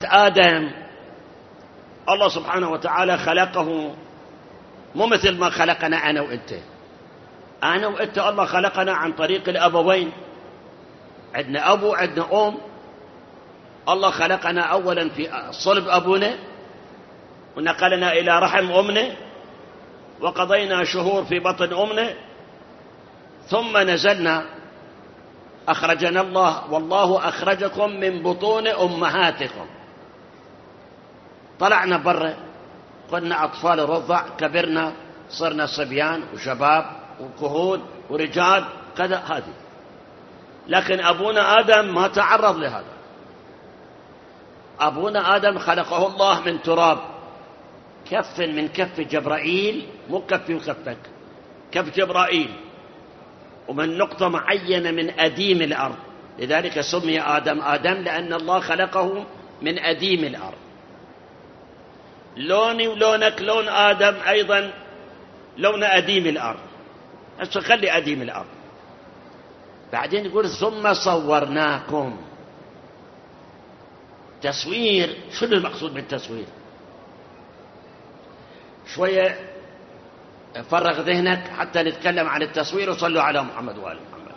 آدم الله سبحانه وتعالى خلقه مو مثل ما خلقنا أنا وأنت. أنا وأنت الله خلقنا عن طريق الأبوين، عندنا أبو عندنا أم. الله خلقنا أولا في صلب أبونا ونقلنا إلى رحم أمنا وقضينا شهور في بطن أمنا، ثم نزلنا أخرجنا الله، والله أخرجكم من بطون أمهاتكم. طلعنا برا، كنا أطفال رضع، كبرنا صرنا صبيان وشباب وكهول ورجال كذا هذه. لكن أبونا آدم ما تعرض لهذا. أبونا آدم خلقه الله من تراب، كف من كف جبرائيل، مو كفي وكفك، كف جبرائيل، ومن نقطة معينة من أديم الأرض. لذلك سمي آدم آدم لأن الله خلقه من أديم الأرض. لوني ولونك لون آدم أيضا لون أديم الأرض، بس خلي أديم الأرض. بعدين يقول ثم صورناكم. تصوير، شنو المقصود بالتصوير؟ شوية فرغ ذهنك حتى نتكلم عن التصوير. وصلوا على محمد وآل محمد.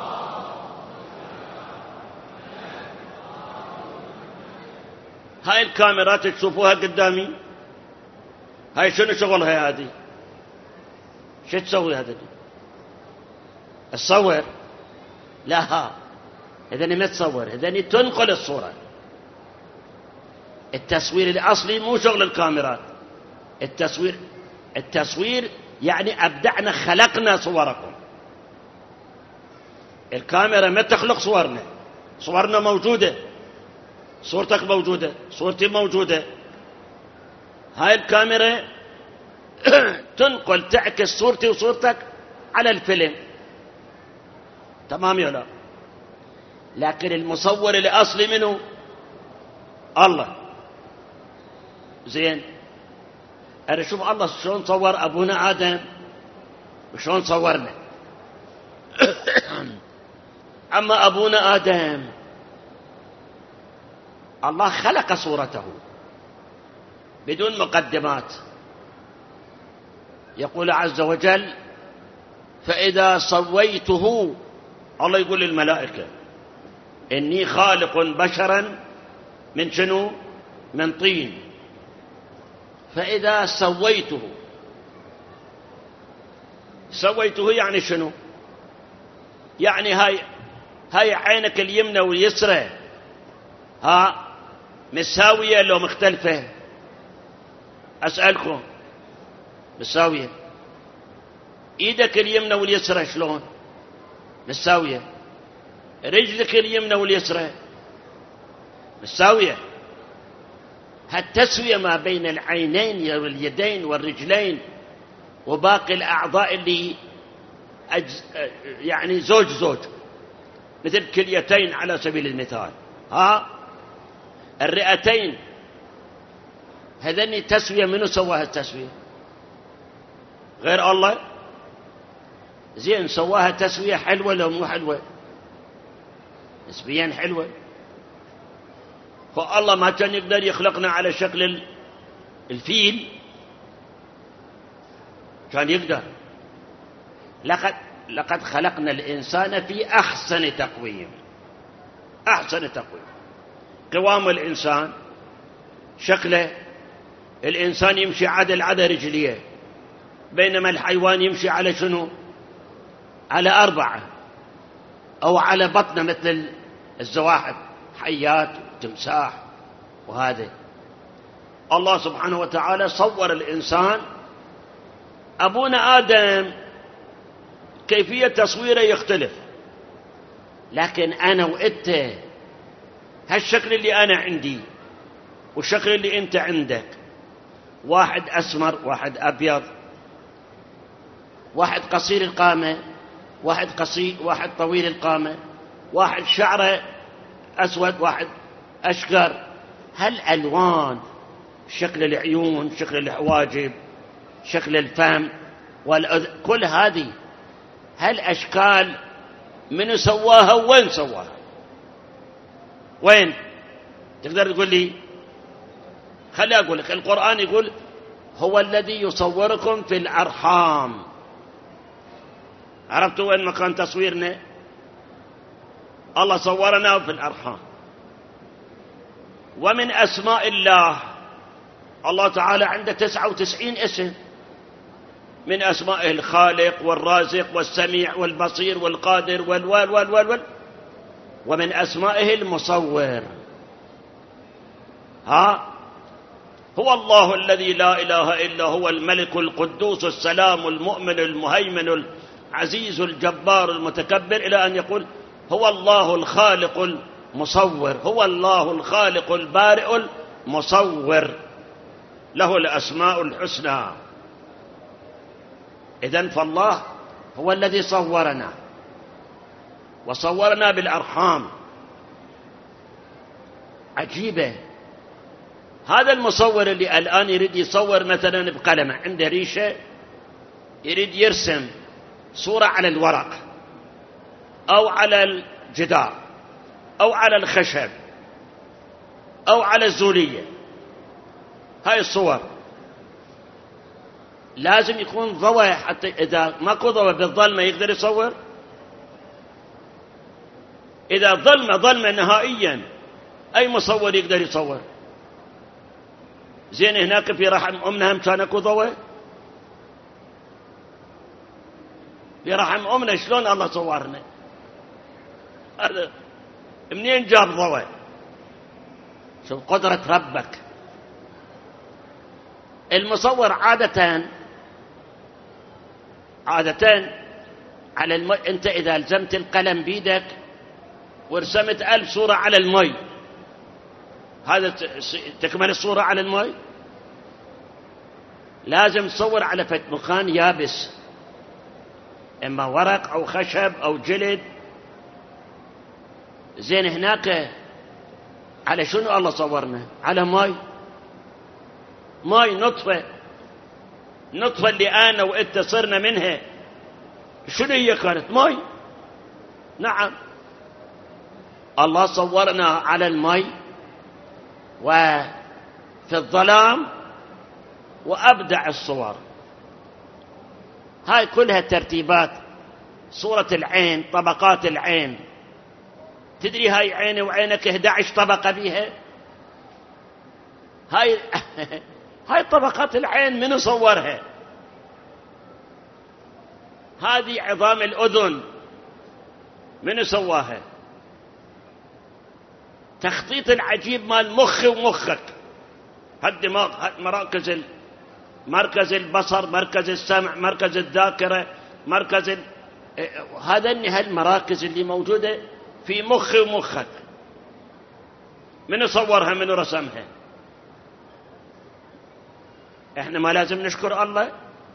هاي الكاميرات تشوفوها قدامي، هاي شنو شغلها هذه؟ شو تسوي هذا؟ تصور؟ لا، إذن ما تصور، إذن تنقل الصورة. التصوير الأصلي مو شغل الكاميرات. التصوير يعني أبدعنا، خلقنا صوركم. الكاميرا ما تخلق صورنا، صورنا موجودة، صورتك موجودة، صورتي موجودة. هاي الكاميرا تنقل، تعكس صورتي وصورتك على الفيلم، تمام يا لا؟ لكن المصور الأصلي منه الله. زين، أنا شوف الله شلون صور أبونا آدم وشلون صورنا. أما أبونا آدم الله خلق صورته بدون مقدمات. يقول عز وجل فإذا سويته، الله يقول للملائكة إني خالق بشرا من شنو؟ من طين. فإذا سويته، سويته يعني شنو؟ يعني هاي عينك اليمنى واليسرى ها مساوية لو مختلفة؟ أسألكم، مساوية. إيدك اليمنى واليسرى شلون؟ مساوية. رجلك اليمنى واليسرى مساوية. هالتسوية ما بين العينين واليدين والرجلين وباقي الأعضاء اللي يعني زوج زوج، مثل كليتين على سبيل المثال، ها الرئتين، هذني تسوية. منو سواها التسوية؟ غير الله. زين، سواها تسوية حلوة لو مو حلوة؟ نسبيا حلوة. فالله ما كان يقدر يخلقنا على شكل الفيل؟ كان يقدر. لقد خلقنا الإنسان في أحسن تقويم. أحسن تقويم. قوام الإنسان شكله، الإنسان يمشي عدل رجليه، بينما الحيوان يمشي على شنو؟ على 4 أو على بطنه مثل الزواحف، حيات وتمساح وهذا. الله سبحانه وتعالى صور الإنسان. أبونا آدم كيفية تصويره يختلف، لكن أنا وإنت هالشكل اللي أنا عندي والشكل اللي أنت عندك، واحد أسمر، واحد أبيض، واحد قصير القامة، واحد قصير، واحد طويل القامة، واحد شعره أسود، واحد أشقر. هالألوان، شكل العيون، شكل الحواجب، شكل الفم كل هذه هالأشكال من سواها وين سواها؟ وين؟ تقدر تقول لي خلي أقول لك، القرآن يقول هو الذي يصوركم في الأرحام. عرفتوا وين مكان تصويرنا؟ الله صورنا في الأرحام. ومن أسماء الله، الله تعالى عنده 99 اسم، من أسمائه الخالق والرازق والسميع والبصير والقادر والوال. ومن أسمائه المصور. هو الله الذي لا إله إلا هو الملك القدوس السلام المؤمن المهيمن العزيز الجبار المتكبر، إلى أن يقول هو الله الخالق المصور، هو الله الخالق البارئ المصور، له الأسماء الحسنى. إذن فالله هو الذي صورنا وصورنا بالأرحام. عجيبة. هذا المصور اللي الآن يريد يصور مثلا بقلمه، عنده ريشة يريد يرسم صورة على الورق أو على الجدار أو على الخشب أو على الزولية، هاي الصور لازم يكون ضوء، حتى إذا ماكو ضوء بالظلمة يقدر يصور. إذا ظلمة نهائيا أي مصور يقدر يصور؟ زين هناك في رحم أمنا هم كان اكو ضوء؟ في رحم أمنا شلون الله صورنا؟ هذا منين جاب ضوء؟ شوف قدرة ربك. المصور عادة على المي، أنت إذا لزمت القلم بيدك ورسمت 1000 صورة على المي، هذا تكمل الصورة على المي؟ لازم تصور على مكان يابس، إما ورق أو خشب أو جلد. زين هناك على شنو الله صورنا؟ على ماي نطفة اللي أنا وإنت صرنا منها، شنو هي؟ كانت ماي. نعم، الله صورنا على الماء وفي الظلام وأبدع الصور. هاي كلها ترتيبات. صورة العين، طبقات العين، تدري هاي عيني وعينك 11 طبقة بيها. هاي طبقات العين من صورها؟ هذه عظام الأذن من سواها؟ تخطيط العجيب مال مخي ومخك، هالدماغ، مركز البصر، مركز السمع، مركز الذاكرة، هذا المراكز اللي موجودة في مخي ومخك، من صورها؟ من رسمها؟ احنا ما لازم نشكر الله؟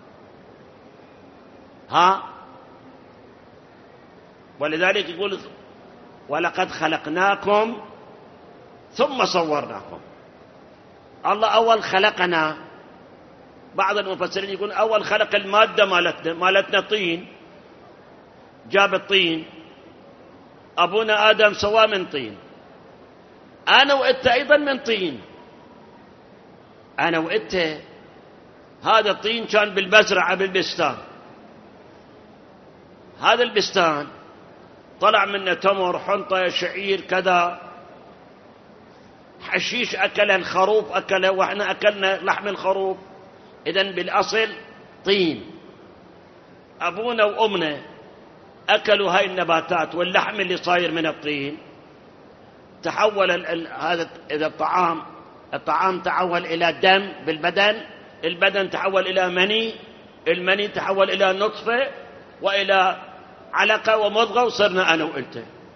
ولذلك يقول ولقد خلقناكم ثم صورناكم. الله أول خلقنا، بعض المفسرين يقول أول خلق المادة مالتنا طين، جاب الطين، أبونا آدم سواه من طين، أنا وإنت أيضا من طين، أنا وإنت. هذا الطين كان بالمزرعة بالبستان، هذا البستان طلع منه تمر، حنطة، شعير، كذا، حشيش أكله الخروف، أكله وإحنا أكلنا لحم الخروف. إذن بالأصل طين. أبونا وأمنا أكلوا هاي النباتات واللحم اللي صاير من الطين، تحول هذا إذا الطعام تحول إلى دم بالبدن، البدن تحول إلى مني، المني تحول إلى نطفة وإلى علقة ومضغة، وصرنا أنا وإنت.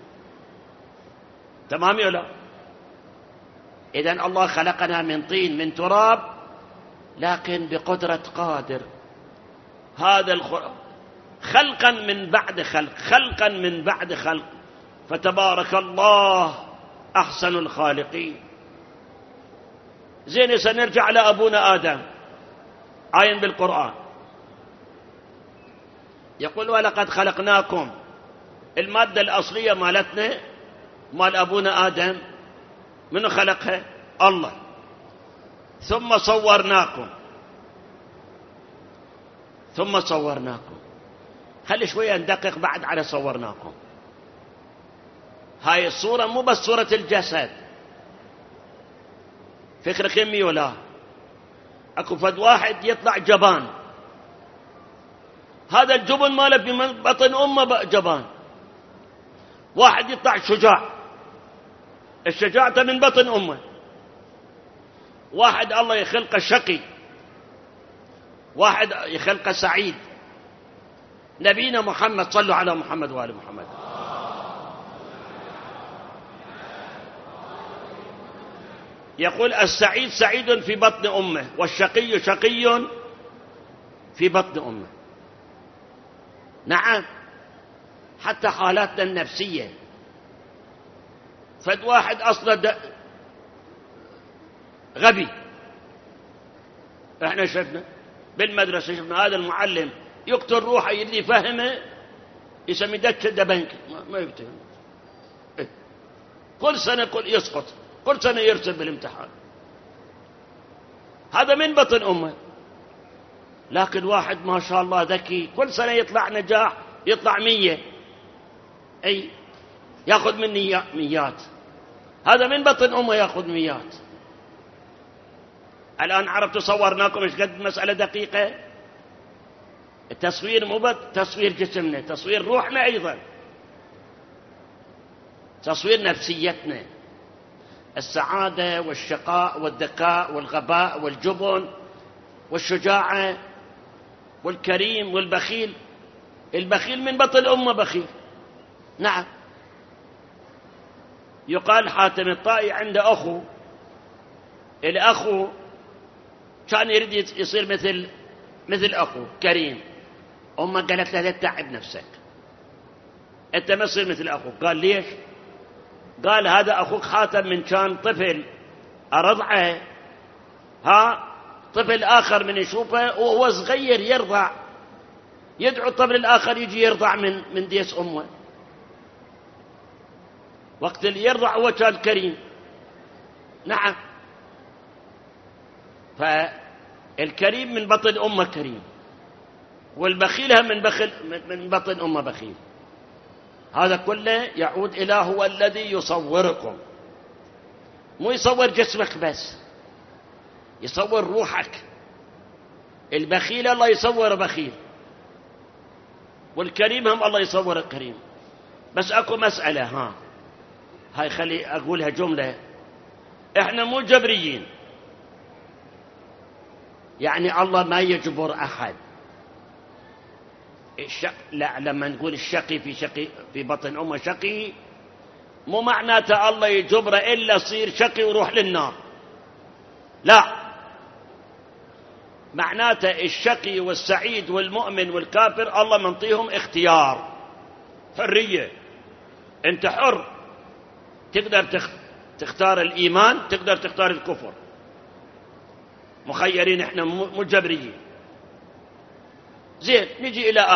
تمام ولا لا؟ إذن الله خلقنا من طين، من تراب، لكن بقدرة قادر. هذا خلقا من بعد خلق، خلقا من بعد خلق، فتبارك الله أحسن الخالقين. زين، سنرجع لأبونا آدم، آية بالقرآن يقول ولقد خلقناكم. المادة الأصلية مالتنا مال أبونا آدم من خلقها؟ الله. ثم صورناكم. ثم صورناكم، خلي شوية ندقق بعد على صورناكم. هاي الصورة مو بس صورة الجسد، فكرة كمي ولا اكو فد واحد يطلع جبان، هذا الجبن ماله في بطن امه جبان. واحد يطلع شجاع، الشجاعة من بطن امه. واحد الله يخلقه شقي، واحد يخلقه سعيد. نبينا محمد، صلوا على محمد وآل محمد، يقول السعيد سعيد في بطن أمه، والشقي شقي في بطن أمه. نعم، حتى حالاتنا النفسية. فد واحد أصلا غبي، احنا شفنا بالمدرسة، شفنا هذا المعلم يقتل روحه يريد يفهمه، يسمي دكة دبنك، ما يفتهم. كل سنة يسقط، كل سنة يرسل بالامتحان. هذا من بطن أمه. لكن واحد ما شاء الله ذكي، كل سنة يطلع نجاح، يطلع 100، أي يأخذ مني ميات. هذا من بطن أمه يأخذ ميات. الآن عرفتوا صورناكم ايش قد مسألة دقيقة. التصوير مو بس تصوير جسمنا، تصوير روحنا أيضا، تصوير نفسيتنا. السعادة والشقاء والذكاء والغباء والجبن والشجاعة والكريم والبخيل. البخيل من بطن أمه بخيل. نعم، يقال حاتم الطائي عنده أخو، الأخو كان يريد يصير مثل أخو كريم. أمه قالت له لا تتعب نفسك، أنت ما تصير مثل أخوك. قال ليش؟ قال هذا أخوك حاتم من كان طفل أرضعه، طفل آخر من يشوفه وهو صغير يرضع، يدعو الطفل الآخر يجي يرضع من ديس أمه. وقت اللي يرضع هو كان كريم. نعم، فالكريم من بطن أمه كريم، والبخيل من بطن أمه بخيل. هذا كله يعود إلى هو الذي يصوركم. مو يصور جسمك بس، يصور روحك. البخيل الله يصور بخيل، والكريم هم الله يصور الكريم. بس اكو مسألة، هاي خلي اقولها جملة. احنا مو جبريين، يعني الله ما يجبر احد. لا، لما نقول الشقي في بطن امه شقي، مو معناته الله يجبره الا يصير شقي ويروح للنار. لا، معناته الشقي والسعيد والمؤمن والكافر الله منطيهم اختيار، حرية. انت حر، تقدر تختار الايمان، تقدر تختار الكفر. مخيرين، احنا مجبريين. زين، نجي الى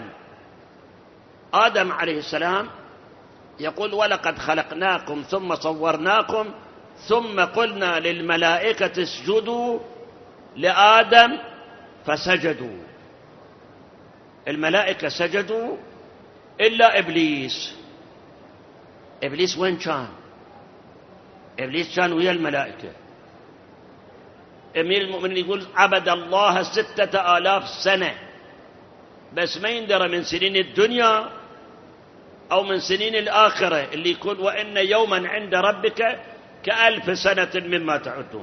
آدم عليه السلام. يقول ولقد خلقناكم ثم صورناكم ثم قلنا للملائكة اسجدوا لآدم فسجدوا. الملائكة سجدوا إلا إبليس. إبليس وين كان؟ إبليس كان ويا الملائكة. أمير المؤمنين يقول عبد الله 6000 سنة، بس ما يندرى من سنين الدنيا أو من سنين الآخرة، اللي يكون وإن يوما عند ربك ك1000 سنة مما تعدون.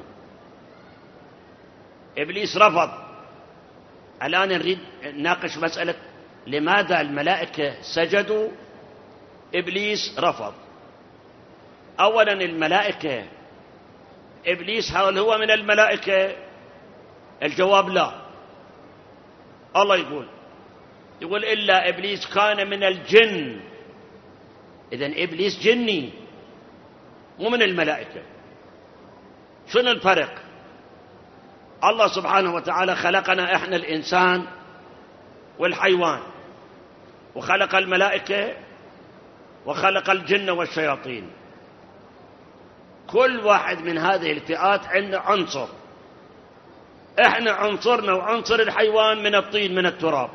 إبليس رفض. الآن نريد نناقش مسألة لماذا الملائكة سجدوا، إبليس رفض. أولا الملائكة، إبليس هل هو من الملائكة؟ الجواب لا. الله يقول إلا إبليس كان من الجن. إذن إبليس جني مو من الملائكة. شنو الفرق؟ الله سبحانه وتعالى خلقنا إحنا الإنسان والحيوان، وخلق الملائكة وخلق الجن والشياطين. كل واحد من هذه الفئات عنده عنصر. احنا عنصرنا وعنصر الحيوان من الطين من التراب،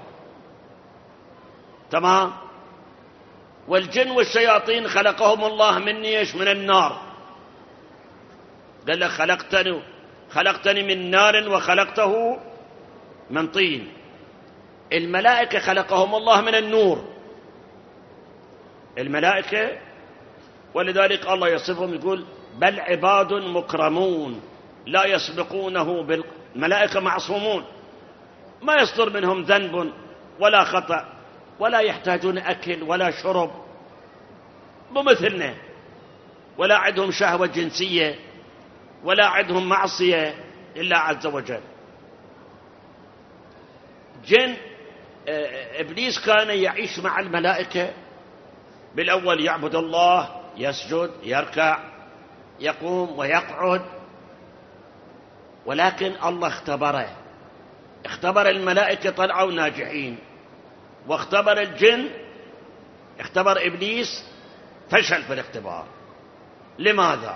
تمام. والجن والشياطين خلقهم الله من ايش؟ من النار. قال لك خلقتني من نار وخلقته من طين. الملائكة خلقهم الله من النور، الملائكة، ولذلك الله يصفهم يقول بل عباد مكرمون لا يسبقونه الملائكة معصومون، ما يصدر منهم ذنب ولا خطأ، ولا يحتاجون أكل ولا شرب، مو مثلنا، ولا عندهم شهوة جنسية ولا عندهم معصية إلا عز وجل. جن إبليس كان يعيش مع الملائكة، بالأول يعبد الله، يسجد، يركع، يقوم ويقعد، ولكن الله اختبر الملائكة طلعوا ناجحين، واختبر الجن، اختبر إبليس فشل في الاختبار. لماذا؟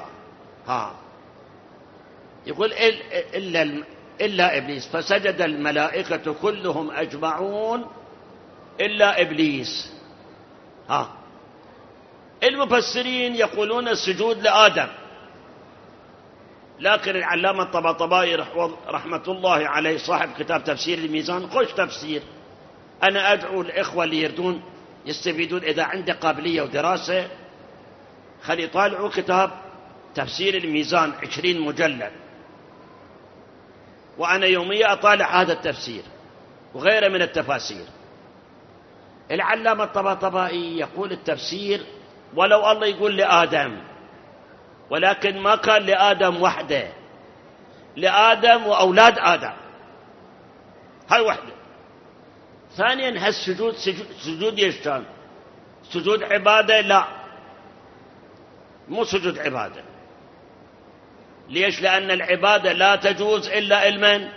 يقول إلا إبليس، فسجد الملائكة كلهم أجمعون إلا إبليس. المفسرين يقولون السجود لآدم، لكن العلامة الطباطبائي رحمة الله عليه صاحب كتاب تفسير الميزان، خوش تفسير. أنا أدعو الإخوة اللي يردون يستفيدون إذا عنده قابلية ودراسة، خلي يطالعوا كتاب تفسير الميزان 20 مجلد، وأنا يوميا أطالع هذا التفسير وغيره من التفاسير. العلامة الطباطبائي يقول التفسير ولو الله يقول لآدم، ولكن ما كان لآدم وحده، لآدم وأولاد آدم، هاي وحده. ثانيا هالسجود سجود ايش كان؟ سجود عبادة؟ لا، مو سجود عبادة. ليش؟ لأن العبادة لا تجوز إلا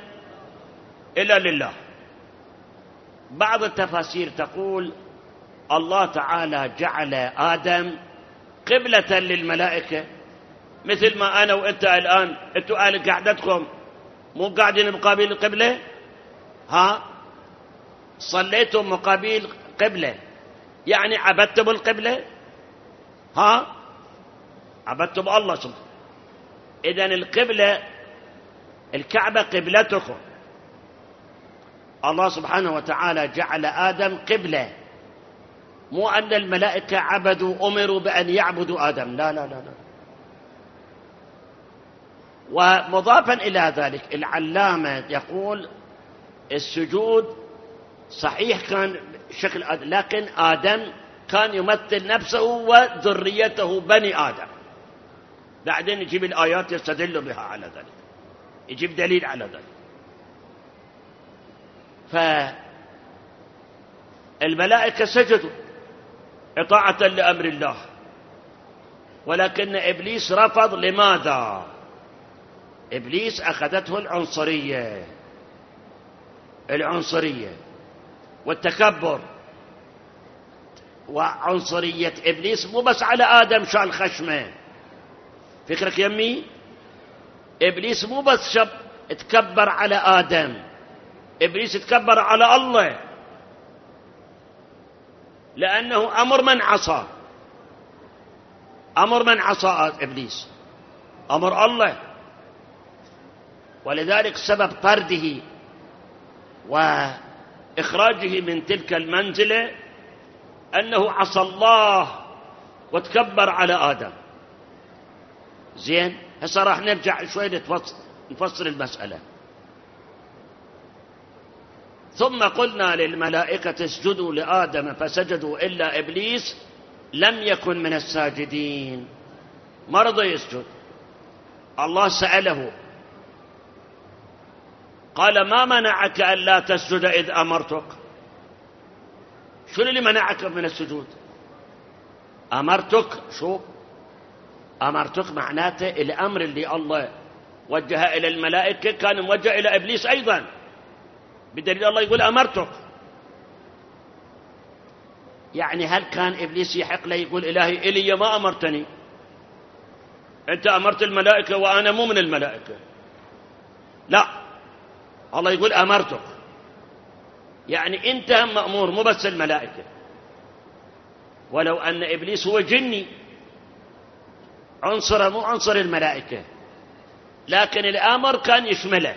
لله. بعض التفاسير تقول الله تعالى جعل آدم قبلة للملائكة، مثل ما أنا وأنت الآن، أنتوا قعدتكم مو قاعدين مقابل القبلة؟ صليتم مقابل قبلة، يعني عبدتم القبلة، عبدتم الله سبحانه. إذن القبلة الكعبة قبلتكم. الله سبحانه وتعالى جعل آدم قبلة، مو أن الملائكة أمروا بأن يعبدوا آدم، لا لا لا لا. ومضافا إلى ذلك العلامة يقول السجود صحيح كان شكل آدم، لكن آدم كان يمثل نفسه وذريته بني آدم. بعدين يجيب الآيات يستدل بها على ذلك، يجيب دليل على ذلك. فالملائكة سجدوا إطاعة لأمر الله، ولكن إبليس رفض. لماذا؟ إبليس أخذته العنصرية والتكبر. وعنصرية إبليس مو بس على آدم شال خشمه، فكرك يمي؟ إبليس مو بس تكبر على آدم، إبليس تكبر على الله، لأنه أمر من عصى إبليس أمر الله. ولذلك سبب طرده وإخراجه من تلك المنزلة أنه عصى الله وتكبر على آدم. زين، هسه راح نرجع شوي نفصل المسألة. ثم قلنا للملائكة اسجدوا لآدم فسجدوا إلا إبليس لم يكن من الساجدين، ما رضى يسجد. الله سأله قال ما منعك ألا تسجد إذ أمرتك؟ شو اللي منعك من السجود؟ أمرتك، شو أمرتك؟ معناته الأمر اللي الله وجه إلى الملائكة كان موجه إلى إبليس أيضا، بدليل الله يقول أمرتك. يعني هل كان إبليس يحق له يقول إلهي إلي ما أمرتني؟ أنت أمرت الملائكة وأنا مو من الملائكة. لا، الله يقول أمرتك، يعني أنت مأمور، مو بس الملائكة. ولو أن إبليس هو جني، عنصره مو عنصر الملائكة، لكن الأمر كان يشمله،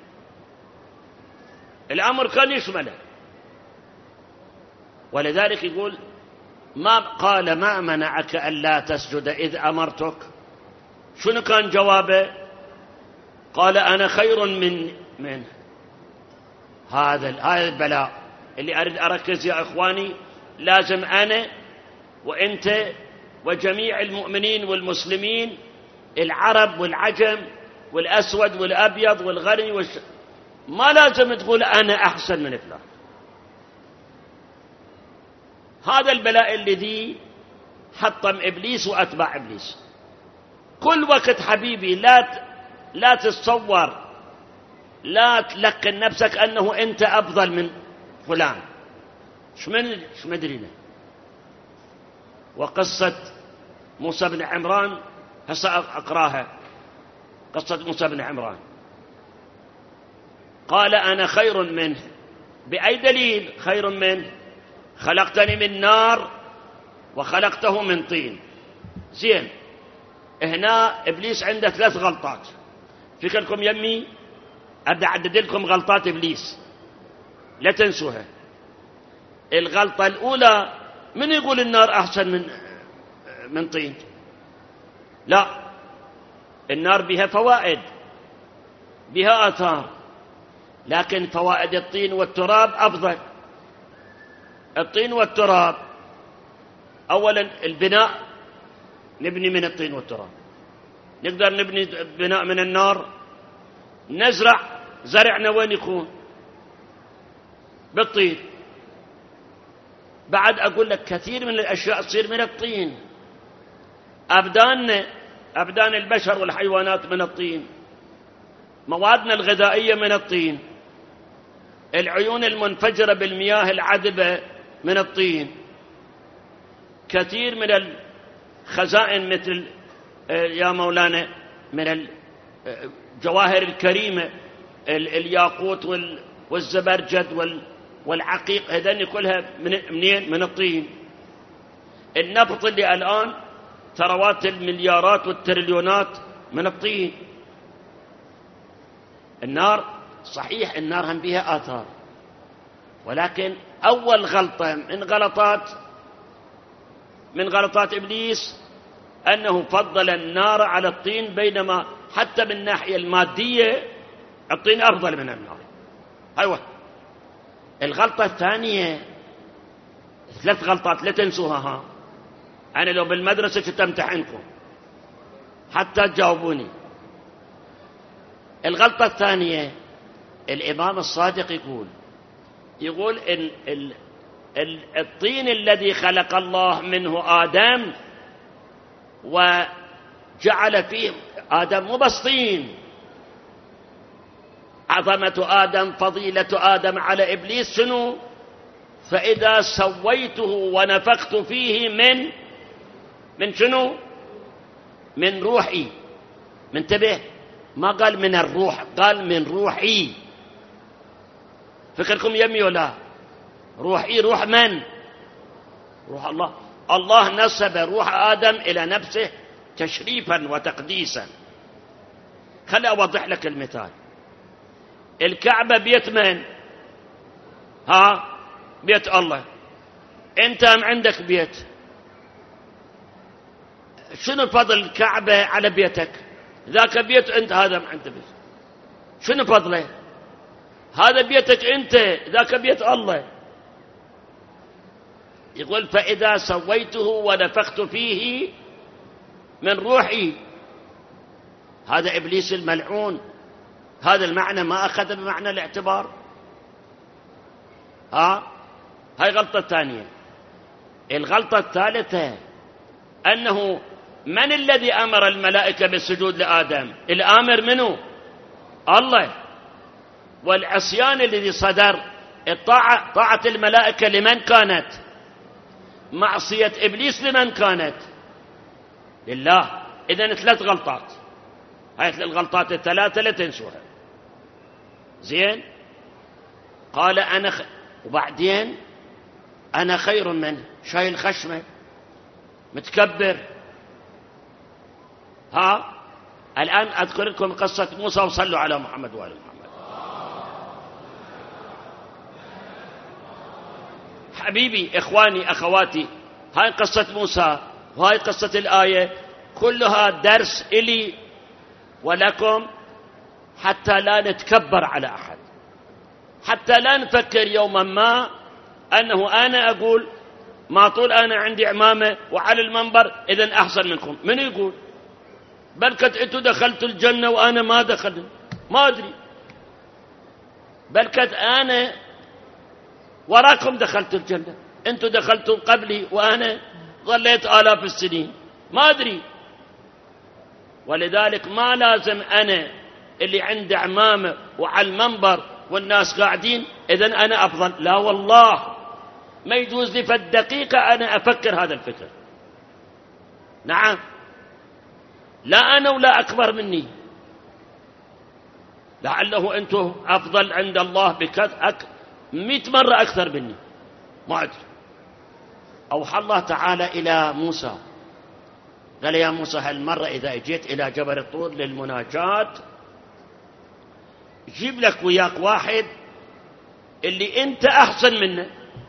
الأمر كان يشمله. ولذلك يقول ما قال ما منعك ألا تسجد إذ أمرتك. شنو كان جوابه؟ قال أنا خير من هذا البلاء اللي أريد أركز يا إخواني. لازم أنا وأنت وجميع المؤمنين والمسلمين، العرب والعجم والأسود والأبيض والغني ما لازم تقول أنا أحسن من فلان. هذا البلاء الذي حطم إبليس وأتباع إبليس. كل وقت حبيبي لا تتصور، لا تلقن نفسك أنه أنت أفضل من فلان. شو مدرينا. وقصة موسى بن عمران هسه أقراها، قصة موسى بن عمران. قال أنا خير منه. بأي دليل خير منه؟ خلقتني من نار وخلقته من طين. زين، هنا إبليس عنده 3 غلطات. فكركم يمي أبدأ أعدد لكم غلطات إبليس لا تنسوها. الغلطة الأولى، من يقول النار أحسن من طين؟ لا، النار بها فوائد، بها آثار، لكن فوائد الطين والتراب أفضل. الطين والتراب، أولا البناء نبني من الطين والتراب، نقدر نبني بناء من النار. نزرع زرعنا وين يكون؟ بالطين. بعد أقول لك كثير من الأشياء تصير من الطين. أبدان البشر والحيوانات من الطين، موادنا الغذائية من الطين، العيون المنفجرة بالمياه العذبة من الطين، كثير من الخزائن مثل يا مولانا من الجواهر الكريمة، الياقوت والزبرجد والعقيق، هذين كلها منين؟ من الطين. النفط اللي الآن ثروات المليارات والتريليونات من الطين. النار صحيح النار هم بها آثار، ولكن أول غلطة من غلطات إبليس أنه فضل النار على الطين، بينما حتى من الناحية المادية الطين أفضل من النار. أيوة. الغلطة الثانية، 3 غلطات لا تنسوها. أنا لو بالمدرسة كنت أمتحنكم حتى تجاوبوني. الغلطة الثانية، الإمام الصادق يقول إن الطين الذي خلق الله منه آدم وجعل فيه آدم مو بس طين، عظمة آدم فضيلة آدم على إبليس شنو؟ فإذا سويته ونفخت فيه من شنو؟ من روحي. منتبه، ما قال من الروح، قال من روحي. فكركم يمي ولا؟ روحي روح من؟ روح الله. الله نسب روح آدم إلى نفسه تشريفا وتقديسا. خلي أوضح لك المثال. الكعبة بيت من؟ بيت الله. أنت عندك بيت، شنو فضل الكعبة على بيتك؟ ذاك بيت أنت، هذا عند بيت، شنو فضله؟ هذا بيتك أنت، ذاك بيت الله. يقول فإذا سويته ونفخت فيه من روحي. هذا إبليس الملعون، هذا المعنى ما أخذ بمعنى الاعتبار. هاي غلطة ثانية. الغلطة الثالثة أنه من الذي أمر الملائكة بالسجود لآدم؟ الآمر منه الله. والعصيان الذي صدر، طاعة الملائكة لمن كانت؟ معصية إبليس لمن كانت؟ لله. إذن 3 غلطات. هاي الغلطات ال3 لا تنسوها. زين. قال وبعدين أنا خير منه، شايل خشمه، متكبر. الآن أذكر لكم قصة موسى، وصلوا على محمد وآل محمد. حبيبي، إخواني، أخواتي، هاي قصة موسى وهاي قصة الآية كلها درس إلي ولكم، حتى لا نتكبر على أحد، حتى لا نفكر يوما ما أنه أنا أقول ما طول أنا عندي عمامة وعلى المنبر إذن أحسن منكم. من يقول؟ بل قد أنتوا دخلتوا الجنة وأنا ما دخلت، ما أدري. بل قد أنا وراكم دخلت الجنة، أنتوا دخلتوا قبلي وأنا ظليت آلاف السنين، ما أدري. ولذلك ما لازم أنا اللي عنده عمامة وعلى المنبر والناس قاعدين إذن أنا أفضل. لا والله، ما يجوز لي في الدقيقة أنا أفكر هذا الفكر. نعم، لا أنا ولا أكبر مني، لعله أنتم أفضل عند الله 100 مرة أكثر مني، ما أدري. أوحى الله تعالى إلى موسى، قال يا موسى هالمرة إذا جيت إلى جبل الطور للمناجاة جيب لك وياك واحد اللي أنت أحسن منه.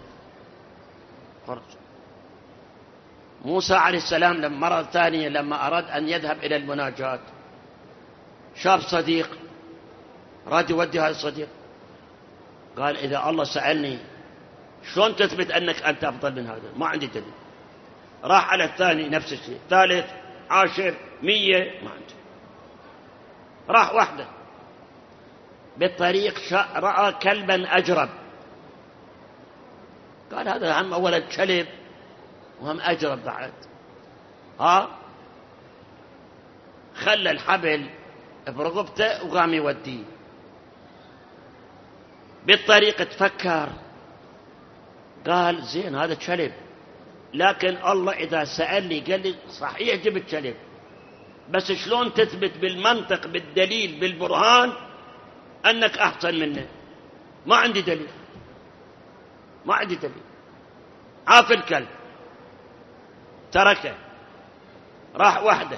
موسى عليه السلام لما مرة ثانية لما أراد أن يذهب إلى المناجاة شاف صديق راد يودي هذا الصديق، قال إذا الله سألني شلون تثبت أنك أنت أفضل من هذا؟ ما عندي دليل. راح على الثاني نفس الشيء، ثالث، 10، 100، ما عندي. راح وحده بالطريق رأى كلبا أجرب، قال هذا هم ولد كلب وهم أجرب بعد. خلى الحبل برقبته وقام يوديه. بالطريق تفكر، قال زين هذا كلب، لكن الله إذا سألني قال لي صحيح جبت كلب، بس شلون تثبت بالمنطق بالدليل بالبرهان أنك أحسن منه؟ ما عندي دليل، ما عندي دليل. عاف الكلب تركه، راح وحده.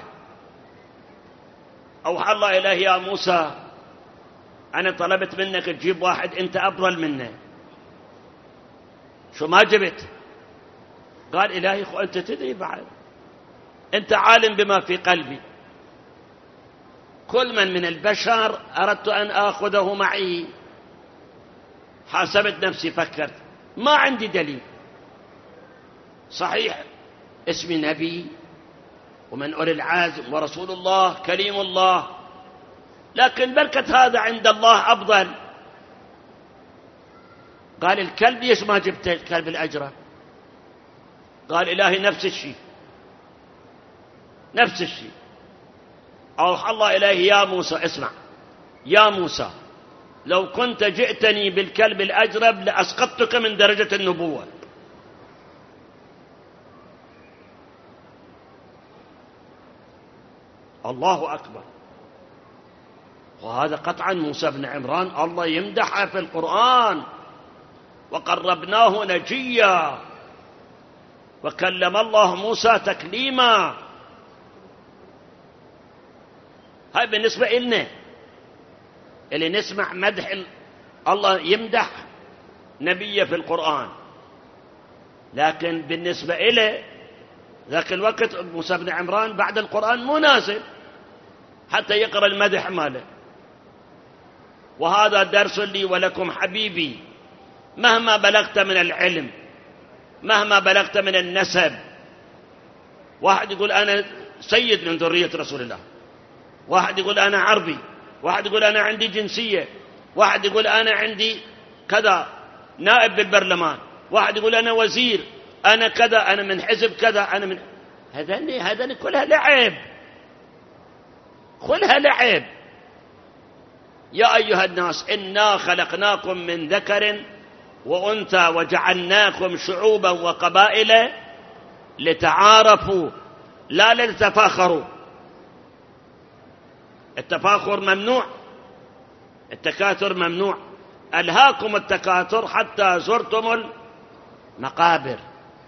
أوحى الله إليه يا موسى أنا طلبت منك تجيب واحد أنت أفضل منه، شو ما جبت؟ قال إلهي أنت تدري بعد، أنت عالم بما في قلبي، كل من البشر أردت أن آخذه معي. حاسبت نفسي، فكرت ما عندي دليل. صحيح اسمي نبي ومن أولي العزم ورسول الله كليم الله، لكن بركة هذا عند الله أفضل. قال الكلب ليش ما جبت الكلب الأجرة؟ قال إلهي نفس الشيء، نفس الشيء. أوحى الله إليه يا موسى اسمع يا موسى لو كنت جئتني بالكلب الأجرب لأسقطتك من درجة النبوة. الله أكبر. وهذا قطعا موسى بن عمران الله يمدحه في القرآن، وقربناه نجيا وكلم الله موسى تكليما. هاي بالنسبة إلنا اللي نسمع مدح الله يمدح نبيه في القرآن، لكن بالنسبة إليه ذاك الوقت موسى بن عمران بعد القرآن مو نازل حتى يقرأ المدح ماله. وهذا درس لي ولكم حبيبي، مهما بلغت من العلم، مهما بلغت من النسب، واحد يقول أنا سيد من ذرية رسول الله، واحد يقول أنا عربي، واحد يقول أنا عندي جنسية، واحد يقول أنا عندي كذا نائب بالبرلمان، واحد يقول أنا وزير، أنا كذا، أنا من حزب كذا، أنا من هذا كلها لعب، كلها لعب. يا أيها الناس إنا خلقناكم من ذكر وأنثى وجعلناكم شعوبا وقبائل لتعارفوا لا لتفاخروا. التفاخر ممنوع، التكاثر ممنوع. ألهاكم التكاثر حتى زرتم المقابر.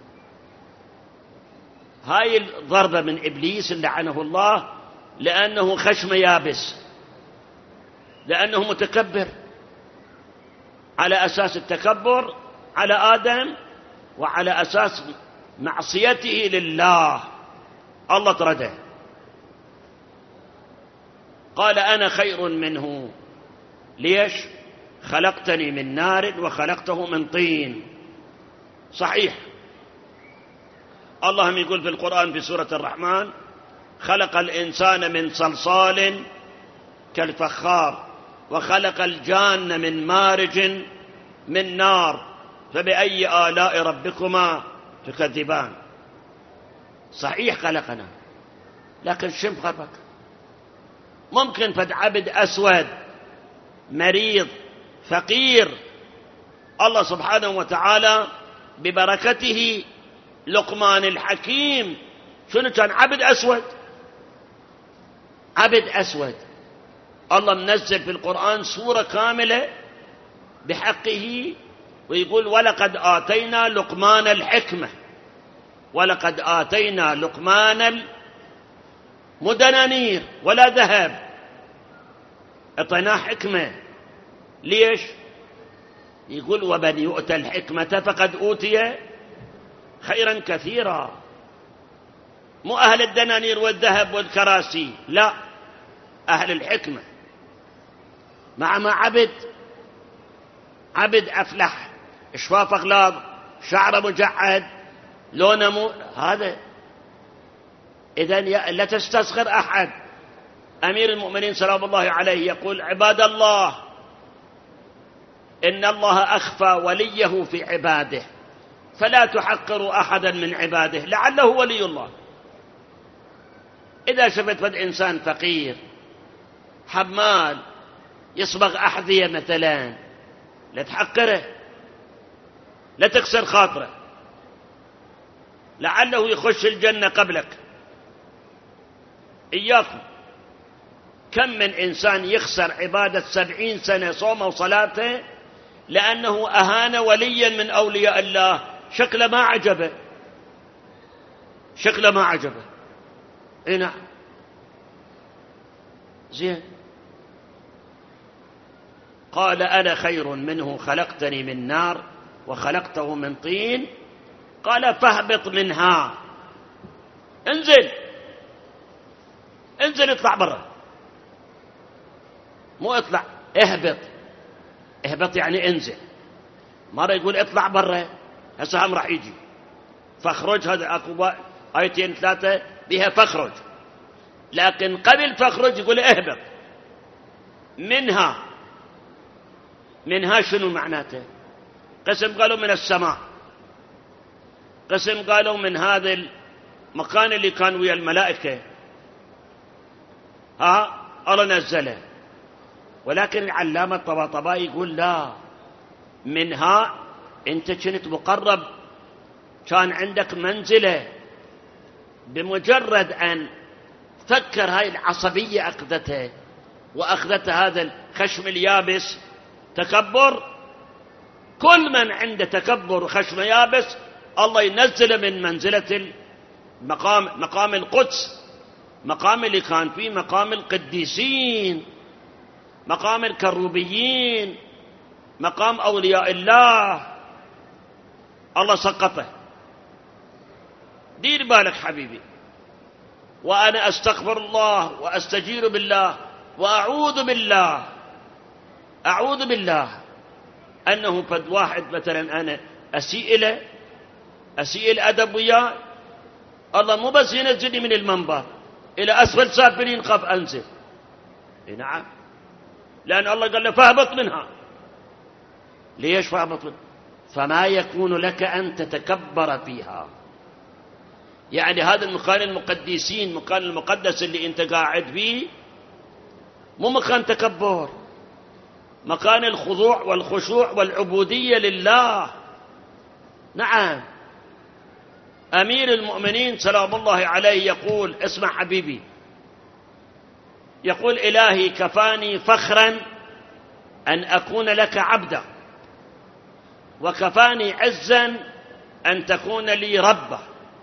هاي الضربة من إبليس لعنه الله، لأنه خشم يابس، لأنه متكبر، على أساس التكبر على آدم وعلى أساس معصيته لله الله طرده. قال أنا خير منه. ليش؟ خلقتني من نار وخلقته من طين. صحيح، الله يقول في القرآن في سورة الرحمن خلق الإنسان من صلصال كالفخار وخلق الجان من مارج من نار فبأي آلاء ربكما تكذبان. صحيح خلقنا، لكن شم خلقك. ممكن فد عبد أسود مريض فقير الله سبحانه وتعالى ببركته لقمان الحكيم شنو كان؟ عبد أسود، عبد أسود. الله منزل في القرآن سورة كاملة بحقه ويقول ولقد آتينا لقمان الحكمة، ولقد آتينا لقمان مدنانير ولا ذهب، اعطيناه حكمة. ليش؟ يقول ومن يؤتى الحكمة فقد أوتي خيرا كثيرا. مو أهل الدنانير والذهب والكراسي، لا، أهل الحكمة. مع ما عبد أفلح، شفاف أغلاظ، شعره مجعد، لونه هذا. إذن لا تستصغر أحد. أمير المؤمنين سلام الله عليه يقول عباد الله إن الله أخفى وليه في عباده فلا تحقروا أحدا من عباده لعله ولي الله. إذا شفت فد إنسان فقير حمال يصبغ أحذية مثلا، لا تحقره، لا تكسر خاطره، لعله يخش الجنة قبلك. إياكم. كم من إنسان يخسر عبادة 70 سنة صومه وصلاته لأنه أهان وليا من أولياء الله، شكله ما عجبه، شكله ما عجبه. إيه نعم، زين. قال أنا خير منه خلقتني من نار وخلقته من طين. قال فاهبط منها، انزل انزل، اطلع برا، مو اطلع، اهبط. اهبط يعني انزل. مرة يقول اطلع برا، هسه هم راح يجي فاخرج. هذا اكو آيتين 3 بها فاخرج، لكن قبل فاخرج يقول اهبط منها. منها شنو معناته؟ قسم قالوا من السماء، قسم قالوا من هذا المكان اللي كان ويا الملائكة الله نزله. ولكن العلامة الطباطبائي يقول لا، منها انت كنت مقرب، كان عندك منزلة، بمجرد أن فكر هاي العصبية أخذتها وأخذتها هذا الخشم اليابس تكبر. كل من عنده تكبر وخشم يابس الله ينزل من منزلة مقام القدس، مقام اللي كان فيه مقام القديسين، مقام الكروبيين، مقام أولياء الله. الله سقطه. دير بالك حبيبي. وأنا أستغفر الله وأستجير بالله وأعوذ بالله، أعوذ بالله أنه فد واحد مثلا أنا أسيء الأدب وياه، الله مو بس ينزلني من المنبر إلى أسفل سافلين خاف أنزل. نعم، لأن الله قال له فاهبط منها. ليش فاهبط منها؟ فما يكون لك أن تتكبر فيها. يعني هذا المكان المقدسين، مكان المقدس اللي انت قاعد فيه مو مكان تكبر، مكان الخضوع والخشوع والعبودية لله. نعم. أمير المؤمنين سلام الله عليه يقول، اسمع حبيبي، يقول إلهي كفاني فخرا أن أكون لك عبدا، وكفاني عزا أن تكون لي ربا.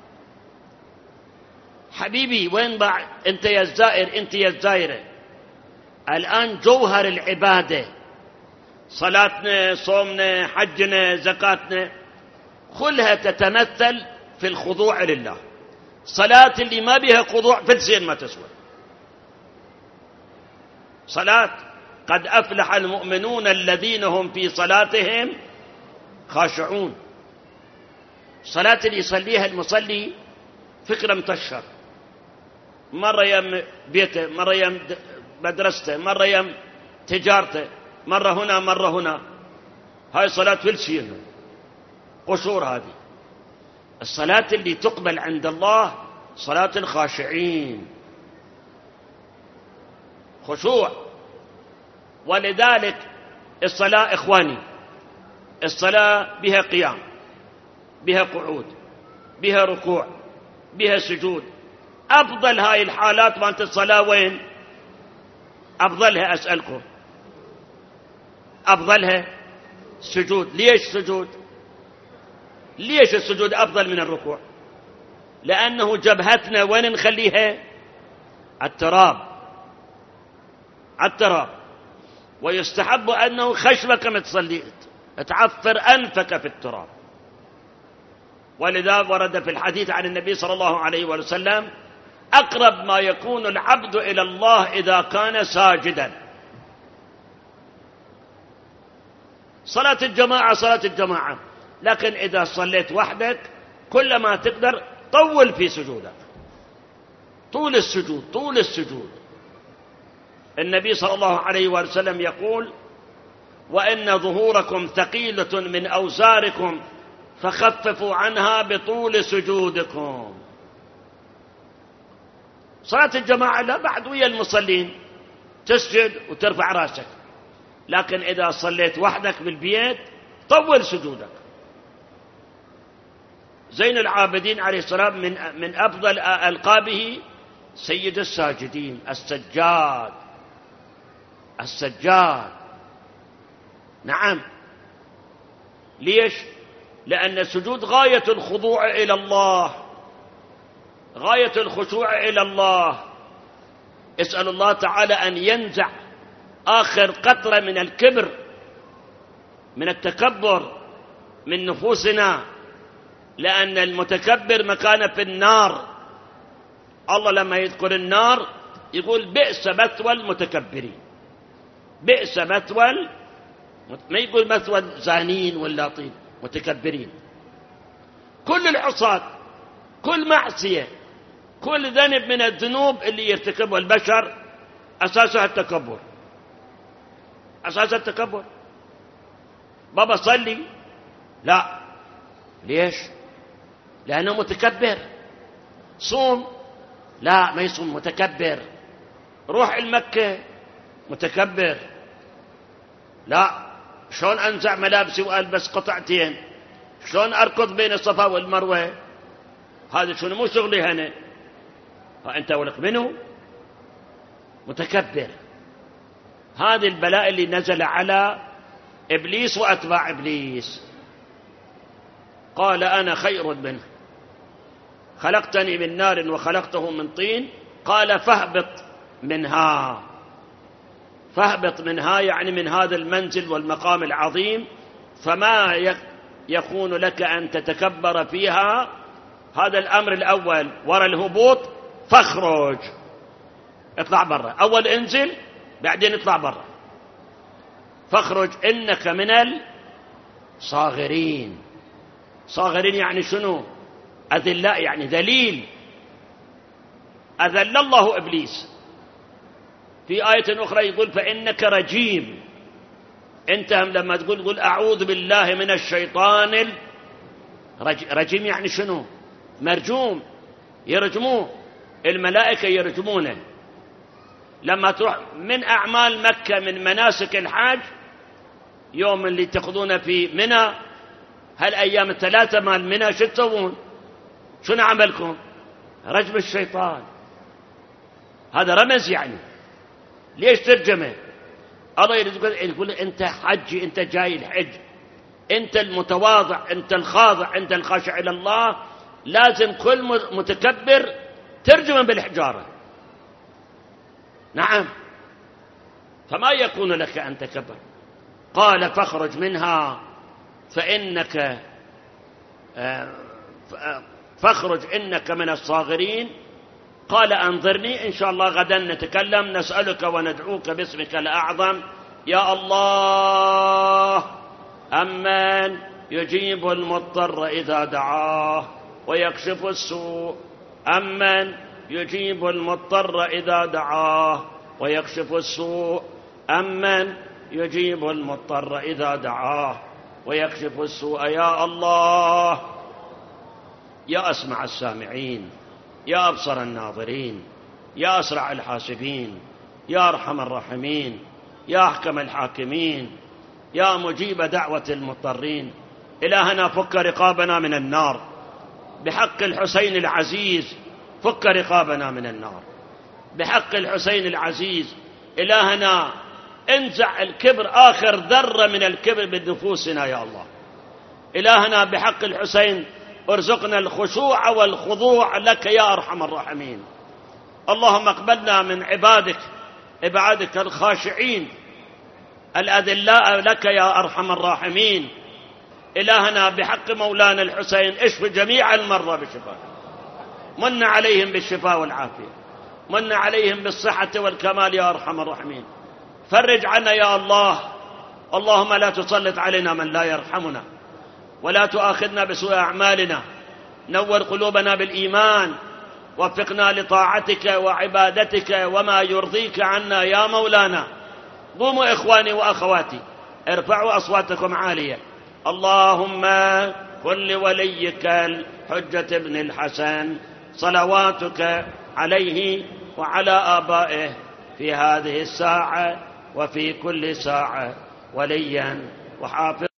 حبيبي وين ضاع أنت يا الزائر، أنت يا الزائرة؟ الآن جوهر العبادة، صلاتنا، صومنا، حجنا، زكاتنا، كلها تتمثل في الخضوع لله. صلاة اللي ما بها خضوع في الزين ما تسوى. صلاة قد أفلح المؤمنون الذين هم في صلاتهم خاشعون. صلاة اللي يصليها المصلي فكرة متشر، مرة يم بيته، مرة يم مدرسته، مرة يم تجارته، مرة هنا مرة هنا. هاي صلاة فلسية قشور. هذه الصلاة اللي تقبل عند الله صلاة الخاشعين، خشوع. ولذلك الصلاة إخواني، الصلاة بها قيام، بها قعود، بها ركوع، بها سجود. أفضل هاي الحالات مالت الصلاة وين؟ أفضلها أسألكم، أفضلها سجود. ليش سجود؟ ليش السجود أفضل من الركوع؟ لأنه جبهتنا وين نخليها؟ التراب، التراب. ويستحب أنه خشمك متصلي تعفر أنفك في التراب. ولذا ورد في الحديث عن النبي صلى الله عليه وسلم: أقرب ما يكون العبد إلى الله إذا كان ساجدا. صلاة الجماعة صلاة الجماعة، لكن إذا صليت وحدك كلما تقدر طول في سجودك، طول السجود، طول السجود. النبي صلى الله عليه وسلم يقول: وإن ظهوركم ثقيلة من أوزاركم فخففوا عنها بطول سجودكم. صلاة الجماعة لا بعد ويا المصلين تسجد وترفع راسك، لكن إذا صليت وحدك بالبيت طول سجودك. زين العابدين عليه السلام من أفضل ألقابه سيد الساجدين، السجاد، السجاد. نعم. ليش؟ لأن السجود غاية الخضوع إلى الله، غاية الخشوع إلى الله. اسأل الله تعالى أن ينزع آخر قطرة من الكبر، من التكبر من نفوسنا، لأن المتكبر مكانه في النار. الله لما يذكر النار يقول: بئس مثوى المتكبرين. بئس مثوى، ما يقول مثوى زانين ولا طين، متكبرين. كل العصاة، كل معصية، كل ذنب من الذنوب اللي يرتكبها البشر أساسها التكبر، أساسها التكبر. بابا صلي، لا. ليش؟ لأنه متكبر. صوم، لا ما يصوم، متكبر. روح المكة، متكبر. لا. شلون أنزع ملابسي وألبس قطعتين؟ شلون أركض بين الصفا والمروة؟ هذا شنو؟ مو شغلي هنا. أنت ولك منه؟ متكبر. هذه البلاء اللي نزل على إبليس وأتباع إبليس. قال: أنا خير منه، خلقتني من نار وخلقته من طين. قال: فاهبط منها. فاهبط منها يعني من هذا المنزل والمقام العظيم، فما يكون لك أن تتكبر فيها. هذا الأمر الأول. ورا الهبوط فاخرج، اطلع برا. أول انزل بعدين اطلع برا. فاخرج إنك من الصاغرين. صاغرين يعني شنو؟ أذلاء، يعني ذليل. أذل الله إبليس. في آية أخرى يقول: فإنك رجيم. أنت لما تقول أعوذ بالله من الشيطان رجيم يعني شنو؟ مرجوم، يرجموه الملائكة، يرجمونه. لما تروح من أعمال مكة من مناسك الحج، يوم اللي تأخذونه في منى، هالأيام الثلاثة مال منى، شو تسوون؟ شنو عملكم؟ رجم الشيطان. هذا رمز يعني. ليش ترجمه؟ الله يقول أنت حجي، أنت جاي الحج، أنت المتواضع، أنت الخاضع، أنت الخاشع إلى الله، لازم كل متكبر ترجم بالحجارة. نعم، فما يكون لك أن تكبر. قال فاخرج منها فاخرج إنك من الصاغرين. قال أنظرني إن شاء الله غدا نتكلم، نسألك وندعوك باسمك الأعظم يا الله، أمن يجيب المضطر إذا دعاه ويكشف السوء، أمن يجيب المضطر إذا دعاه ويكشف السوء، أمن يجيب المضطر إذا دعاه ويكشف السوء. يا الله، يا أسمع السامعين، يا أبصر الناظرين، يا أسرع الحاسبين، يا أرحم الراحمين، يا أحكم الحاكمين، يا مجيب دعوة المضطرين. إلهنا فك رقابنا من النار بحق الحسين العزيز، فك رقابنا من النار بحق الحسين العزيز. إلهنا انزع الكبر، آخر ذرة من الكبر بنفوسنا يا الله. إلهنا بحق الحسين ارزقنا الخشوع والخضوع لك يا أرحم الراحمين. اللهم اقبلنا من عبادك الخاشعين الأذلاء لك يا أرحم الراحمين. إلهنا بحق مولانا الحسين اشف جميع المرضى بالشفاء، من عليهم بالشفاء والعافية، من عليهم بالصحة والكمال يا أرحم الراحمين. فرج عنا يا الله. اللهم لا تسلط علينا من لا يرحمنا، ولا تؤاخذنا بسوء أعمالنا. نور قلوبنا بالإيمان، وفقنا لطاعتك وعبادتك وما يرضيك عنا يا مولانا. قوموا إخواني وأخواتي، ارفعوا أصواتكم عالية. اللهم كن لوليك الحجة بن الحسن صلواتك عليه وعلى آبائه في هذه الساعة وفي كل ساعة وليا وحافظا.